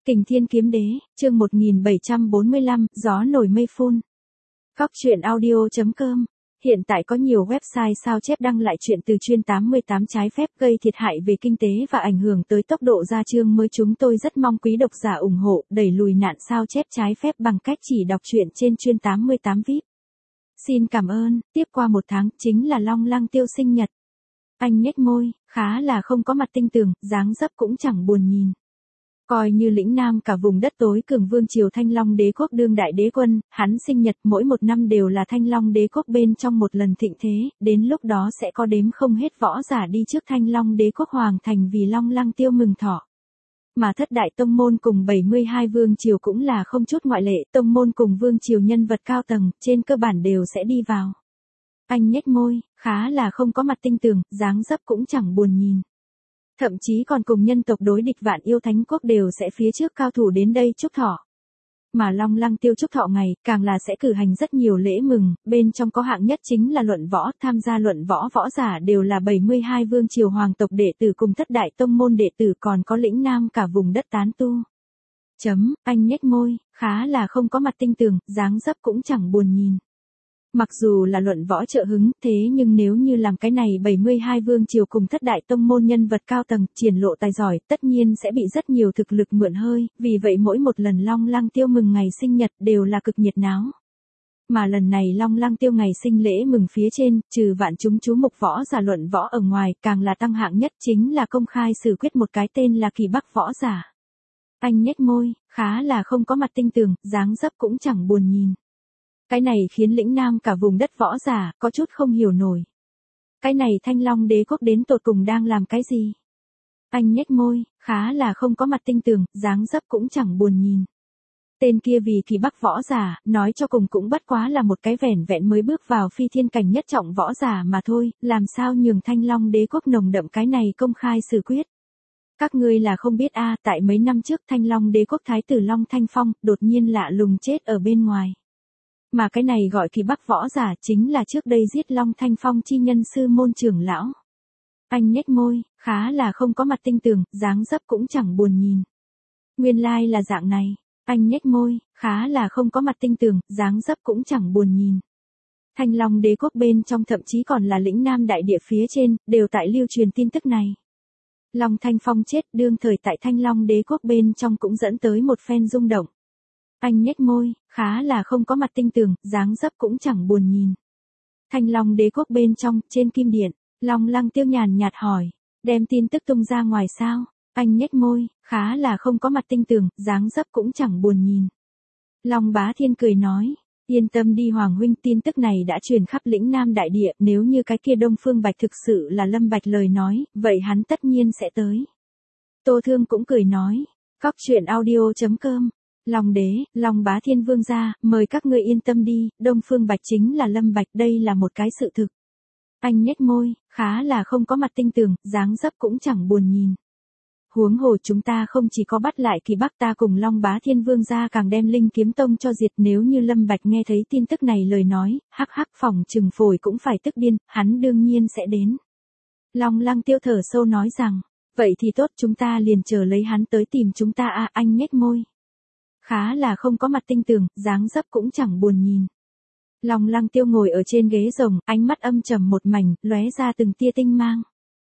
Kình Thiên Kiếm Đế, chương 1745, gió nổi mây phun. Góc truyện audio.com. Hiện tại có nhiều website sao chép đăng lại chuyện từ chuyên 88 trái phép gây thiệt hại về kinh tế và ảnh hưởng tới tốc độ ra chương mới. Chúng tôi rất mong quý độc giả ủng hộ, đẩy lùi nạn sao chép trái phép bằng cách chỉ đọc truyện trên chuyên 88 VIP. Xin cảm ơn. Tiếp qua một tháng, chính là Long Lăng Tiêu sinh nhật. Anh nhếch môi, khá là không có mặt tinh tường, dáng dấp cũng chẳng buồn nhìn. Coi như lĩnh nam cả vùng đất tối cường vương triều Thanh Long Đế quốc đương đại đế quân, hắn sinh nhật mỗi một năm đều là Thanh Long Đế quốc bên trong một lần thịnh thế, đến lúc đó sẽ có đếm không hết võ giả đi trước Thanh Long Đế quốc hoàng thành vì Long Lăng Tiêu mừng thọ. Mà thất đại tông môn cùng 72 vương triều cũng là không chút ngoại lệ, tông môn cùng vương triều nhân vật cao tầng, trên cơ bản đều sẽ đi vào. Anh nhếch môi, khá là không có mặt tinh tường, dáng dấp cũng chẳng buồn nhìn. Thậm chí còn cùng nhân tộc đối địch Vạn Yêu Thánh Quốc đều sẽ phía trước cao thủ đến đây chúc thọ. Mà Long Lăng Tiêu chúc thọ ngày, càng là sẽ cử hành rất nhiều lễ mừng, bên trong có hạng nhất chính là luận võ, tham gia luận võ võ giả đều là 72 vương triều hoàng tộc đệ tử cùng thất đại tông môn đệ tử, còn có lĩnh nam cả vùng đất tán tu. Anh nhếch môi, khá là không có mặt tinh tường, dáng dấp cũng chẳng buồn nhìn. Mặc dù là luận võ trợ hứng, thế nhưng nếu như làm cái này 72 vương triều cùng thất đại tông môn nhân vật cao tầng, triển lộ tài giỏi, tất nhiên sẽ bị rất nhiều thực lực mượn hơi, vì vậy mỗi một lần Long Lăng Tiêu mừng ngày sinh nhật đều là cực nhiệt náo. Mà lần này Long Lăng Tiêu ngày sinh lễ mừng phía trên, trừ vạn chúng chú mục võ giả luận võ ở ngoài, càng là tăng hạng nhất chính là công khai xử quyết một cái tên là Kỳ Bắc võ giả. Anh nhếch môi, khá là không có mặt tinh tường, dáng dấp cũng chẳng buồn nhìn. Cái này khiến lĩnh nam cả vùng đất võ giả, có chút không hiểu nổi. Cái này Thanh Long Đế quốc đến tột cùng đang làm cái gì? Anh nhếch môi, khá là không có mặt tinh tường, dáng dấp cũng chẳng buồn nhìn. Tên kia vì Kỳ Bắc võ giả, nói cho cùng cũng bất quá là một cái vẻn vẹn mới bước vào phi thiên cảnh nhất trọng võ giả mà thôi, làm sao nhường Thanh Long Đế quốc nồng đậm cái này công khai xử quyết. Các ngươi là không biết tại mấy năm trước Thanh Long Đế quốc thái tử Long Thanh Phong, đột nhiên lạ lùng chết ở bên ngoài. Mà cái này gọi Kỳ Bắc võ giả chính là trước đây giết Long Thanh Phong chi nhân sư môn trưởng lão. Anh nhếch môi, khá là không có mặt tinh tường, dáng dấp cũng chẳng buồn nhìn. Nguyên lai là dạng này. Anh nhếch môi, khá là không có mặt tinh tường, dáng dấp cũng chẳng buồn nhìn. Thanh Long Đế quốc bên trong thậm chí còn là lĩnh nam đại địa phía trên, đều tại lưu truyền tin tức này. Long Thanh Phong chết đương thời tại Thanh Long Đế quốc bên trong cũng dẫn tới một phen rung động. Anh nhếch môi, khá là không có mặt tinh tường, dáng dấp cũng chẳng buồn nhìn. Thanh Long Đế quốc bên trong, trên kim điện, Long Lăng Tiêu nhàn nhạt hỏi, đem tin tức tung ra ngoài sao? Anh nhếch môi, khá là không có mặt tinh tường, dáng dấp cũng chẳng buồn nhìn. Long Bá Thiên cười nói, yên tâm đi Hoàng huynh, tin tức này đã truyền khắp lĩnh nam đại địa, nếu như cái kia Đông Phương Bạch thực sự là Lâm Bạch lời nói, vậy hắn tất nhiên sẽ tới. Tô Thương cũng cười nói, góc truyện audio.com. Long Đế, Long Bá Thiên vương gia, mời các ngươi yên tâm đi, Đông Phương Bạch chính là Lâm Bạch, đây là một cái sự thực. Anh nhếch môi, khá là không có mặt tinh tường, dáng dấp cũng chẳng buồn nhìn. Huống hồ chúng ta không chỉ có bắt lại Kỳ Bắc, ta cùng Long Bá Thiên vương gia càng đem Linh Kiếm Tông cho diệt. Nếu như Lâm Bạch nghe thấy tin tức này lời nói, hắc hắc phòng trừng phổi cũng phải tức điên, hắn đương nhiên sẽ đến. Long Lăng Tiêu thở sâu nói rằng, vậy thì tốt, chúng ta liền chờ lấy hắn tới tìm chúng ta. Anh nhếch môi, khá là không có mặt tinh tường, dáng dấp cũng chẳng buồn nhìn. Long Lăng Tiêu ngồi ở trên ghế rồng, ánh mắt âm trầm một mảnh, lóe ra từng tia tinh mang.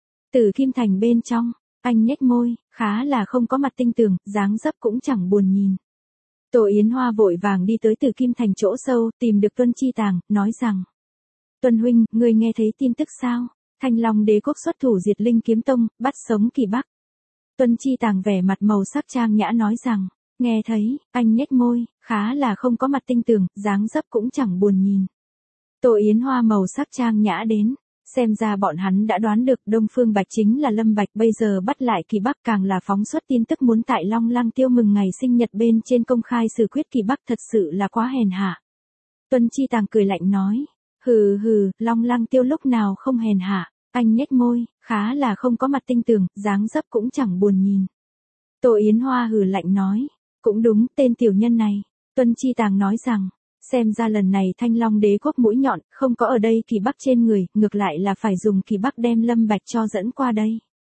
Từ Kim Thành bên trong, anh nhếch môi, khá là không có mặt tinh tường, dáng dấp cũng chẳng buồn nhìn. Tô Yến Hoa vội vàng đi tới Từ Kim Thành chỗ sâu, tìm được Tuân Chi Tàng, nói rằng, Tuân huynh, ngươi nghe thấy tin tức sao? Thanh Long Đế quốc xuất thủ diệt Linh Kiếm Tông, bắt sống Kỳ Bắc. Tuân Chi Tàng vẻ mặt màu sắc trang nhã nói rằng, nghe thấy. Anh nhếch môi, khá là không có mặt tinh tường, dáng dấp cũng chẳng buồn nhìn. Tô Yến Hoa màu sắc trang nhã đến, xem ra bọn hắn đã đoán được Đông Phương Bạch chính là Lâm Bạch, bây giờ bắt lại Kỳ Bắc, càng là phóng xuất tin tức muốn tại Long Lăng Tiêu mừng ngày sinh nhật bên trên công khai xử quyết Kỳ Bắc, thật sự là quá hèn hạ. Tuân Chi Tàng cười lạnh nói, hừ, Long Lăng Tiêu lúc nào không hèn hạ. Anh nhếch môi, khá là không có mặt tinh tường, dáng dấp cũng chẳng buồn nhìn. Tô Yến Hoa hừ lạnh nói, cũng đúng, tên tiểu nhân này. Tuân Chi Tàng nói rằng, xem ra lần này Thanh Long Đế quốc mũi nhọn, không có ở đây Kỳ Bắc trên người, ngược lại là phải dùng Kỳ Bắc đem Lâm Bạch cho dẫn qua đây.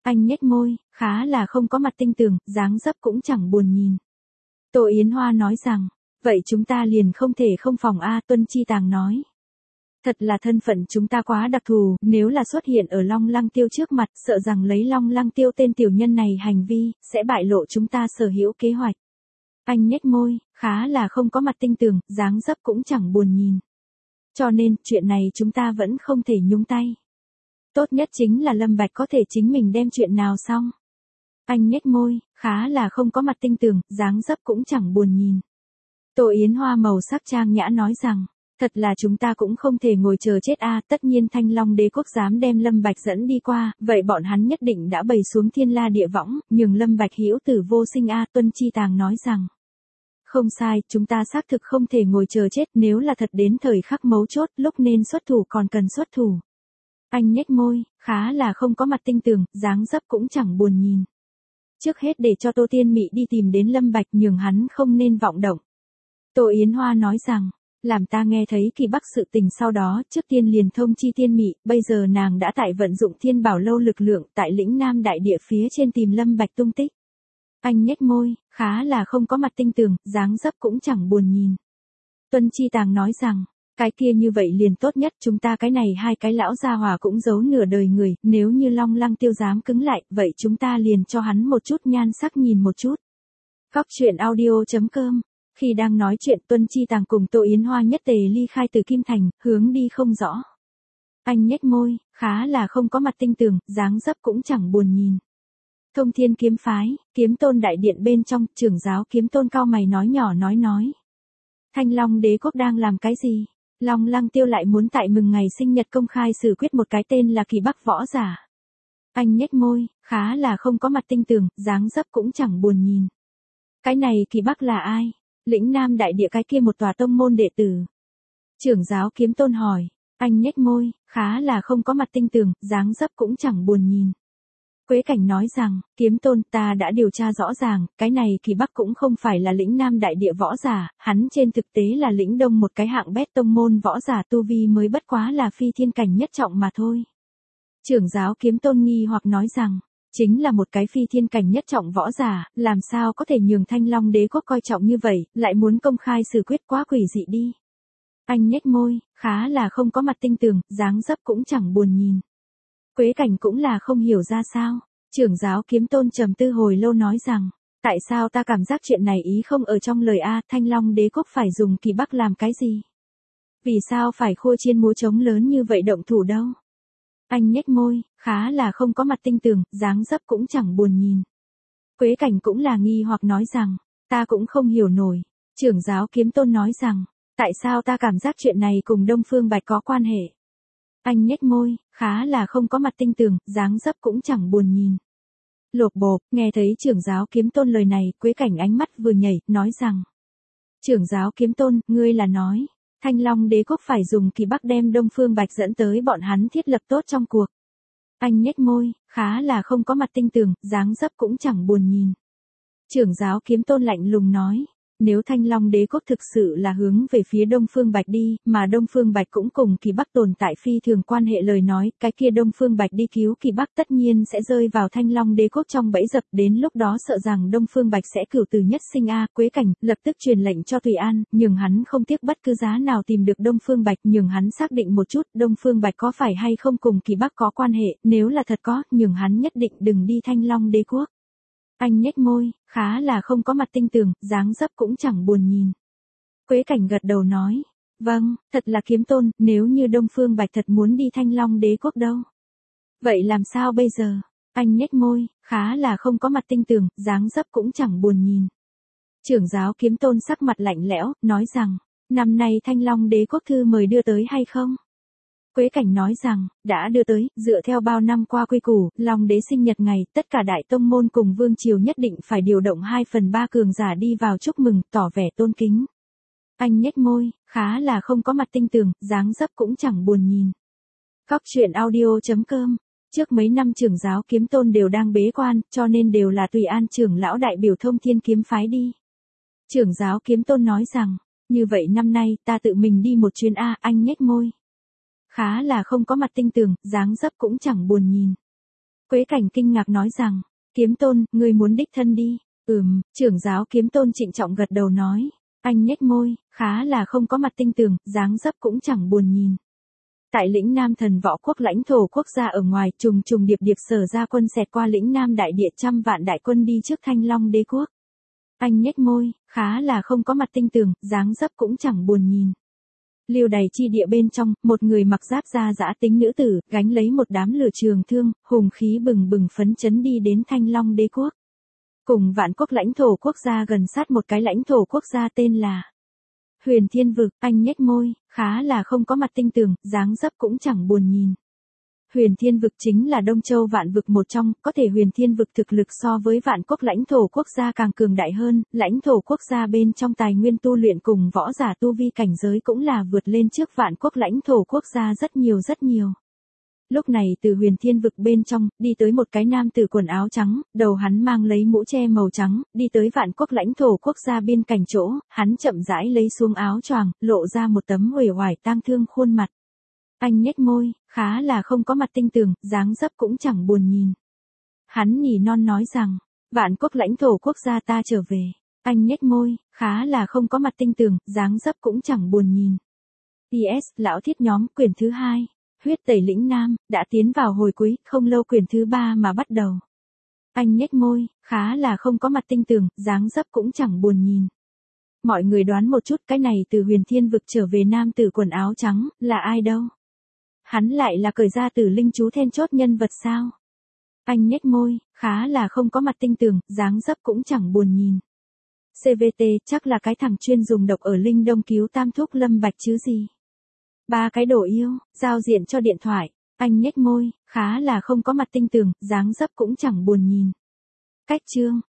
Anh nhếch môi, khá là không có mặt tinh tường, dáng dấp cũng chẳng buồn nhìn. Tô Yến Hoa nói rằng, vậy chúng ta liền không thể không phòng a. Tuân Chi Tàng nói. Thật là thân phận chúng ta quá đặc thù, nếu là xuất hiện ở Long Lăng Tiêu trước mặt, sợ rằng lấy Long Lăng Tiêu tên tiểu nhân này hành vi, sẽ bại lộ chúng ta sở hữu kế hoạch. Anh nhếch môi, khá là không có mặt tinh tường, dáng dấp cũng chẳng buồn nhìn. Cho nên, chuyện này chúng ta vẫn không thể nhúng tay. Tốt nhất chính là Lâm Bạch có thể chính mình đem chuyện nào xong. Anh nhếch môi, khá là không có mặt tinh tường, dáng dấp cũng chẳng buồn nhìn. Tô Yến Hoa màu sắc trang nhã nói rằng, thật là chúng ta cũng không thể ngồi chờ chết a. Tất nhiên Thanh Long Đế quốc dám đem Lâm Bạch dẫn đi qua, vậy bọn hắn nhất định đã bày xuống thiên la địa võng, nhường Lâm Bạch hữu tử vô sinh a. Tuân Chi Tàng nói rằng, không sai, chúng ta xác thực không thể ngồi chờ chết, nếu là thật đến thời khắc mấu chốt, lúc nên xuất thủ còn cần xuất thủ. Anh nhếch môi, khá là không có mặt tinh tường, dáng dấp cũng chẳng buồn nhìn. Trước hết để cho Tô Tiên Mị đi tìm đến Lâm Bạch, nhường hắn không nên vọng động. Tô Yến Hoa nói rằng, làm ta nghe thấy Kỳ Bắc sự tình sau đó, trước tiên liền thông chi Tiên Mị, bây giờ nàng đã tại vận dụng Thiên Bảo Lâu lực lượng tại lĩnh Nam đại địa phía trên tìm Lâm Bạch tung tích. Anh nhếch môi, khá là không có mặt tinh tường, dáng dấp cũng chẳng buồn nhìn. Tuân Chi Tàng nói rằng, cái kia như vậy liền tốt nhất, chúng ta cái này hai cái lão gia hỏa cũng giấu nửa đời người, nếu như Long Lăng Tiêu dám cứng lại, vậy chúng ta liền cho hắn một chút nhan sắc nhìn một chút. Góc truyện audio.com. Khi đang nói chuyện, Tuân Chi Tàng cùng Tô Yến Hoa nhất tề ly khai từ Kim Thành, hướng đi không rõ. Anh nhếch môi, khá là không có mặt tinh tường, dáng dấp cũng chẳng buồn nhìn. Thông Thiên Kiếm Phái, Kiếm Tôn đại điện bên trong, trưởng giáo Kiếm Tôn cao mày nói nhỏ nói. Thanh Long Đế quốc đang làm cái gì? Long Lăng Tiêu lại muốn tại mừng ngày sinh nhật công khai xử quyết một cái tên là Kỳ Bắc võ giả. Anh nhếch môi, khá là không có mặt tinh tường, dáng dấp cũng chẳng buồn nhìn. Cái này Kỳ Bắc là ai? Lĩnh Nam đại địa cái kia một tòa tông môn đệ tử. Trưởng giáo Kiếm Tôn hỏi. Anh nhếch môi, khá là không có mặt tinh tường, dáng dấp cũng chẳng buồn nhìn. Quế Cảnh nói rằng, Kiếm Tôn, ta đã điều tra rõ ràng, cái này Kỳ Bắc cũng không phải là lĩnh Nam đại địa võ giả, hắn trên thực tế là lĩnh Đông một cái hạng bét tông môn võ giả tu vi mới bất quá là phi thiên cảnh nhất trọng mà thôi. Trưởng giáo Kiếm Tôn nghi hoặc nói rằng, chính là một cái phi thiên cảnh nhất trọng võ giả, làm sao có thể nhường Thanh Long Đế quốc coi trọng như vậy, lại muốn công khai xử quyết, quá quỷ dị đi. Anh nhếch môi, khá là không có mặt tinh tường, dáng dấp cũng chẳng buồn nhìn. Quế Cảnh cũng là không hiểu ra sao. Trưởng giáo Kiếm Tôn trầm tư hồi lâu nói rằng, tại sao ta cảm giác chuyện này ý không ở trong lời a. Thanh Long Đế quốc phải dùng Kỳ Bắc làm cái gì? Vì sao phải khua chiên múa trống lớn như vậy động thủ đâu? Anh nhếch môi, khá là không có mặt tinh tường, dáng dấp cũng chẳng buồn nhìn. Quế Cảnh cũng là nghi hoặc nói rằng, ta cũng không hiểu nổi. Trưởng giáo Kiếm Tôn nói rằng, tại sao ta cảm giác chuyện này cùng Đông Phương Bạch có quan hệ? Anh nhếch môi, khá là không có mặt tinh tường, dáng dấp cũng chẳng buồn nhìn. Lộp bộp, nghe thấy trưởng giáo Kiếm Tôn lời này, Quế Cảnh ánh mắt vừa nhảy, nói rằng, trưởng giáo Kiếm Tôn, ngươi là nói, Thanh Long Đế quốc phải dùng Kỳ Bắc đem Đông Phương Bạch dẫn tới bọn hắn thiết lập tốt trong cuộc. Anh nhếch môi, khá là không có mặt tinh tường, dáng dấp cũng chẳng buồn nhìn. Trưởng giáo Kiếm Tôn lạnh lùng nói, nếu Thanh Long Đế quốc thực sự là hướng về phía Đông Phương Bạch đi, mà Đông Phương Bạch cũng cùng Kỳ Bắc tồn tại phi thường quan hệ lời nói, cái kia Đông Phương Bạch đi cứu Kỳ Bắc tất nhiên sẽ rơi vào Thanh Long Đế quốc trong bẫy dập, đến lúc đó sợ rằng Đông Phương Bạch sẽ cửu tử nhất sinh a. Quế Cảnh lập tức truyền lệnh cho Tùy An, nhường hắn không tiếc bất cứ giá nào tìm được Đông Phương Bạch, nhường hắn xác định một chút, Đông Phương Bạch có phải hay không cùng Kỳ Bắc có quan hệ, nếu là thật có, nhường hắn nhất định đừng đi Thanh Long Đế quốc. Anh nhếch môi, khá là không có mặt tinh tường, dáng dấp cũng chẳng buồn nhìn. Quế Cảnh gật đầu nói, vâng, thật là Kiếm Tôn, nếu như Đông Phương Bạch thật muốn đi Thanh Long Đế quốc đâu. Vậy làm sao bây giờ? Anh nhếch môi, khá là không có mặt tinh tường, dáng dấp cũng chẳng buồn nhìn. Trưởng giáo Kiếm Tôn sắc mặt lạnh lẽo, nói rằng, năm nay Thanh Long Đế quốc thư mời đưa tới hay không? Quế Cảnh nói rằng, đã đưa tới, dựa theo bao năm qua quy củ, Long Đế sinh nhật ngày, tất cả đại tông môn cùng vương triều nhất định phải điều động 2/3 cường giả đi vào chúc mừng, tỏ vẻ tôn kính. Anh nhếch môi, khá là không có mặt tinh tường, dáng dấp cũng chẳng buồn nhìn. Góc truyện audio.com. Trước mấy năm trưởng giáo Kiếm Tôn đều đang bế quan, cho nên đều là Tùy An trưởng lão đại biểu Thông Thiên Kiếm Phái đi. Trưởng giáo Kiếm Tôn nói rằng, như vậy năm nay, ta tự mình đi một chuyến a. Anh nhếch môi, khá là không có mặt tinh tường, dáng dấp cũng chẳng buồn nhìn. Quế Cảnh kinh ngạc nói rằng, Kiếm Tôn, ngươi muốn đích thân đi. Trưởng giáo Kiếm Tôn trịnh trọng gật đầu nói. Anh nhếch môi, khá là không có mặt tinh tường, dáng dấp cũng chẳng buồn nhìn. Tại lĩnh Nam Thần Võ Quốc lãnh thổ quốc gia ở ngoài, trùng trùng điệp điệp Sở ra quân xẹt qua lĩnh Nam đại địa, 100 vạn đại quân đi trước Thanh Long đế quốc. Anh nhếch môi, khá là không có mặt tinh tường, dáng dấp cũng chẳng buồn nhìn. Liêu đày chi địa bên trong, một người mặc giáp da dã tính nữ tử, gánh lấy một đám lửa trường thương, hùng khí bừng bừng phấn chấn đi đến Thanh Long đế quốc. Cùng Vạn Quốc lãnh thổ quốc gia gần sát một cái lãnh thổ quốc gia tên là Huyền Thiên Vực. Anh nhếch môi, khá là không có mặt tinh tường, dáng dấp cũng chẳng buồn nhìn. Huyền Thiên Vực chính là Đông Châu vạn vực một trong, có thể Huyền Thiên Vực thực lực so với Vạn Quốc lãnh thổ quốc gia càng cường đại hơn, lãnh thổ quốc gia bên trong tài nguyên tu luyện cùng võ giả tu vi cảnh giới cũng là vượt lên trước Vạn Quốc lãnh thổ quốc gia rất nhiều rất nhiều. Lúc này từ Huyền Thiên Vực bên trong, đi tới một cái nam tử quần áo trắng, đầu hắn mang lấy mũ che màu trắng, đi tới Vạn Quốc lãnh thổ quốc gia biên cảnh chỗ, hắn chậm rãi lấy xuống áo choàng, lộ ra một tấm uể oải tang thương khuôn mặt. Anh nhếch môi, khá là không có mặt tinh tường, dáng dấp cũng chẳng buồn nhìn. Hắn nhỉ non nói rằng, Vạn Quốc lãnh thổ quốc gia ta trở về. Anh nhếch môi, khá là không có mặt tinh tường, dáng dấp cũng chẳng buồn nhìn. PS, lão thiết nhóm, quyển thứ 2. Huyết tẩy lĩnh Nam, đã tiến vào hồi cuối, không lâu quyển thứ 3 mà bắt đầu. Anh nhếch môi, khá là không có mặt tinh tường, dáng dấp cũng chẳng buồn nhìn. Mọi người đoán một chút, cái này từ Huyền Thiên Vực trở về nam tử quần áo trắng, là ai đâu? Hắn lại là cởi ra Tử Linh chú then chốt nhân vật sao? Anh nhếch môi, khá là không có mặt tinh tường, dáng dấp cũng chẳng buồn nhìn. CVT, chắc là cái thằng chuyên dùng độc ở Linh Đông cứu Tam Thúc Lâm Bạch chứ gì? 3 cái đồ yêu, giao diện cho điện thoại. Anh nhếch môi, khá là không có mặt tinh tường, dáng dấp cũng chẳng buồn nhìn. Cách chương.